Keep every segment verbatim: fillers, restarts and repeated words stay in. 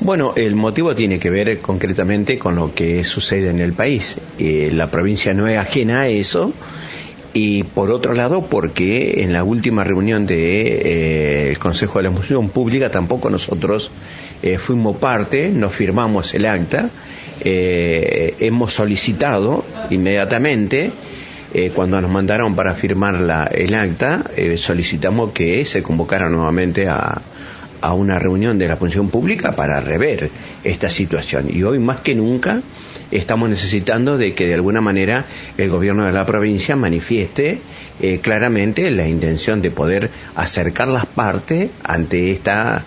Bueno, el motivo tiene que ver concretamente con lo que sucede en el país. Eh, la provincia no es ajena a eso. Y por otro lado, porque en la última reunión del de, eh, Consejo de la Función Pública tampoco nosotros eh, fuimos parte, no firmamos el acta, eh, hemos solicitado inmediatamente, eh, cuando nos mandaron para firmar la, el acta, eh, solicitamos que se convocara nuevamente a, a una reunión de la Función Pública para rever esta situación. Y hoy más que nunca estamos necesitando de que de alguna manera el gobierno de la provincia manifieste eh, claramente la intención de poder acercar las partes ante esta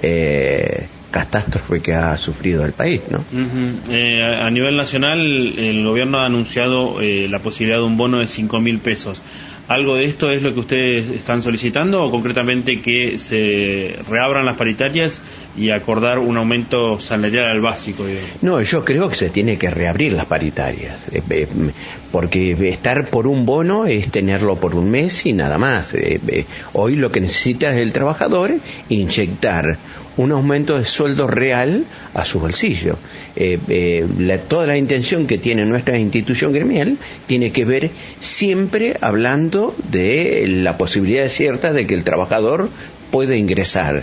eh, catástrofe que ha sufrido el país, ¿no? Uh-huh. Eh, a, a nivel nacional, el gobierno ha anunciado eh, la posibilidad de un bono de cinco mil pesos. ¿Algo de esto es lo que ustedes están solicitando o concretamente que se reabran las paritarias y acordar un aumento salarial al básico, digamos? No, yo creo que se tiene que reabrir las paritarias, eh, eh, porque estar por un bono es tenerlo por un mes y nada más. Eh, eh, hoy lo que necesita el trabajador es inyectar un aumento de sueldo real a su bolsillo. Eh, eh, la, toda la intención que tiene nuestra institución gremial tiene que ver siempre hablando de la posibilidad cierta de que el trabajador pueda ingresar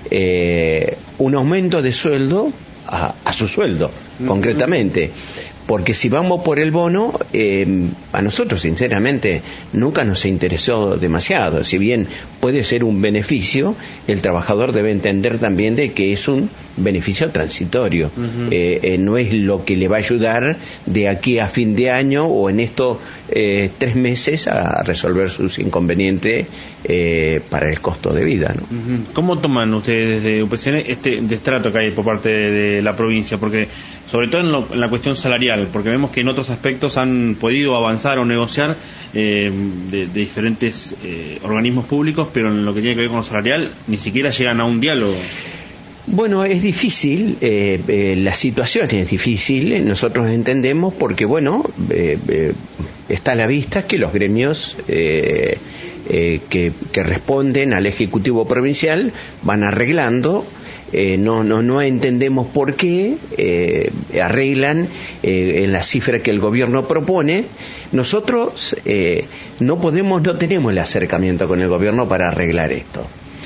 eh, un aumento de sueldo a, a su sueldo, uh-huh. concretamente. Porque si vamos por el bono, eh, a nosotros sinceramente nunca nos interesó demasiado. Si bien puede ser un beneficio, el trabajador debe entender también de que es un beneficio transitorio. Uh-huh. eh, eh, no es lo que le va a ayudar de aquí a fin de año o en estos eh, tres meses a resolver sus inconvenientes eh, para el costo de vida, ¿no? Uh-huh. ¿Cómo toman ustedes desde U P C N este destrato que hay por parte de, de la provincia? Porque sobre todo en, lo, en la cuestión salarial, porque vemos que en otros aspectos han podido avanzar o negociar eh, de, de diferentes eh, organismos públicos, pero en lo que tiene que ver con lo salarial ni siquiera llegan a un diálogo. Bueno, es difícil, eh, eh, la situación es difícil, nosotros entendemos porque, bueno, eh, eh, está a la vista que los gremios eh, eh, que, que responden al Ejecutivo Provincial van arreglando. Eh, no, no, no entendemos por qué eh, arreglan eh, en la cifra que el gobierno propone. Nosotros eh, no podemos, no tenemos el acercamiento con el gobierno para arreglar esto.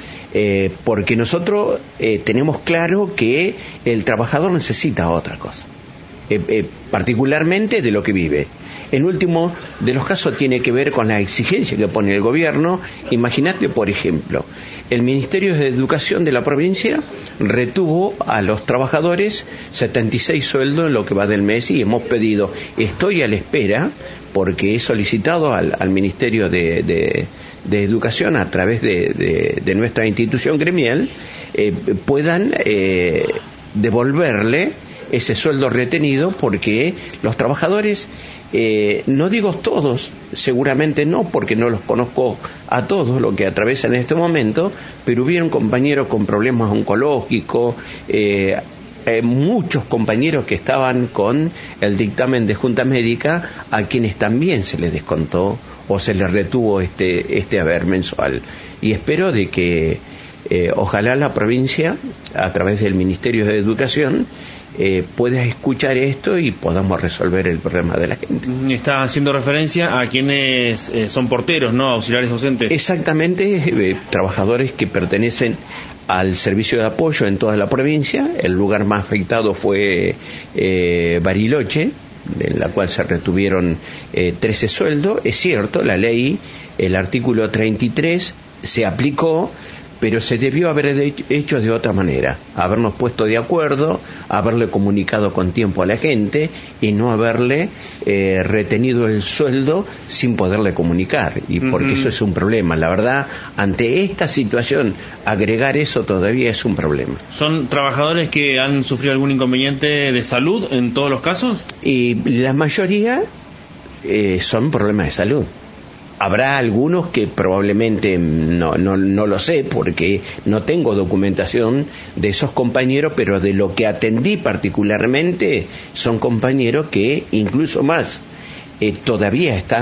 Eh, porque nosotros eh, tenemos claro que el trabajador necesita otra cosa, eh, eh, particularmente de lo que vive. En último de los casos tiene que ver con la exigencia que pone el gobierno. Imagínate, por ejemplo, el Ministerio de Educación de la provincia retuvo a los trabajadores setenta y seis sueldos en lo que va del mes y hemos pedido, estoy a la espera, porque he solicitado al, al Ministerio de, de, de Educación a través de, de, de nuestra institución gremial, eh, puedan eh, devolverle ese sueldo retenido, porque los trabajadores, eh, no digo todos, seguramente no, porque no los conozco a todos lo que atraviesan en este momento, pero hubieron compañeros con problemas oncológicos, eh, eh, muchos compañeros que estaban con el dictamen de Junta Médica, a quienes también se les descontó o se les retuvo este, este haber mensual. Y espero de que eh, ojalá la provincia, a través del Ministerio de Educación, Eh, puedas escuchar esto y podamos resolver el problema de la gente. Está haciendo referencia a quienes eh, son porteros, ¿no? Auxiliares docentes. Exactamente, eh, trabajadores que pertenecen al servicio de apoyo en toda la provincia. El lugar más afectado fue eh, Bariloche, en la cual se retuvieron eh, trece sueldos. Es cierto, la ley, el artículo treinta y tres se aplicó, pero se debió haber hecho de otra manera, habernos puesto de acuerdo, haberle comunicado con tiempo a la gente y no haberle eh, retenido el sueldo sin poderle comunicar, y porque uh-huh. eso es un problema. La verdad, ante esta situación, agregar eso todavía es un problema. ¿Son trabajadores que han sufrido algún inconveniente de salud en todos los casos? Y la mayoría eh, son problemas de salud. Habrá algunos que probablemente no, no, no lo sé, porque no tengo documentación de esos compañeros, pero de lo que atendí particularmente son compañeros que incluso más eh, todavía están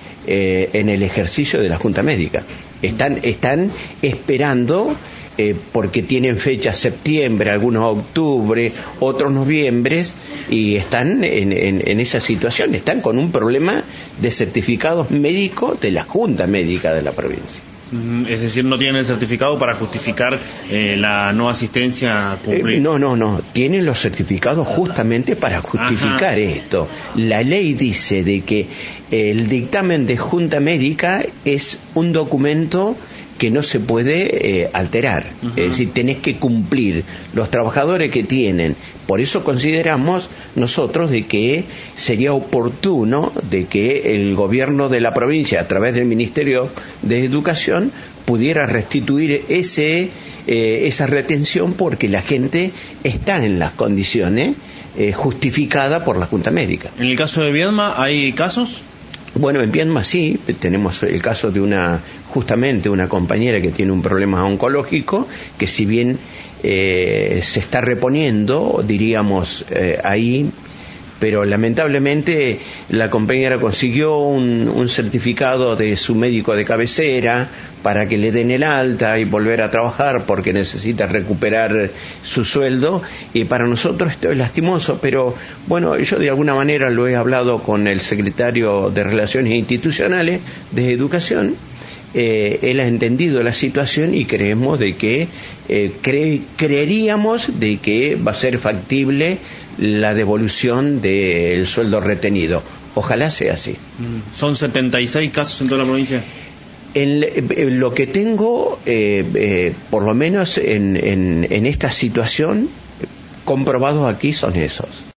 eh, en el ejercicio de la Junta Médica. Están, están esperando, eh, porque tienen fecha septiembre, algunos octubre, otros noviembre, y están en, en, en esa situación, están con un problema de certificados médicos de la Junta Médica de la provincia. Es decir, no tienen el certificado para justificar eh, la no asistencia a cumplir. Eh, no, no, no. Tienen los certificados justamente para justificar Ajá. esto. La ley dice de que el dictamen de Junta Médica es un documento que no se puede eh, alterar. Uh-huh. Es decir, tenés que cumplir los trabajadores que tienen. Por eso consideramos nosotros de que sería oportuno de que el gobierno de la provincia, a través del Ministerio de Educación, pudiera restituir ese eh, esa retención, porque la gente está en las condiciones eh, justificadas por la Junta Médica. En el caso de Viedma, ¿hay casos? Bueno, en Viedma sí, tenemos el caso de una, justamente una compañera que tiene un problema oncológico, que si bien eh, se está reponiendo, diríamos, eh, ahí, pero lamentablemente la compañera consiguió un, un certificado de su médico de cabecera para que le den el alta y volver a trabajar, porque necesita recuperar su sueldo, y para nosotros esto es lastimoso, pero bueno, yo de alguna manera lo he hablado con el secretario de Relaciones Institucionales de Educación. Eh, él ha entendido la situación y creemos de que eh, cre- creeríamos de que va a ser factible la devolución del sueldo retenido. Ojalá sea así. ¿Son setenta y seis casos en toda la provincia? En, en lo que tengo, eh, eh, por lo menos en, en, en esta situación, comprobados aquí son esos.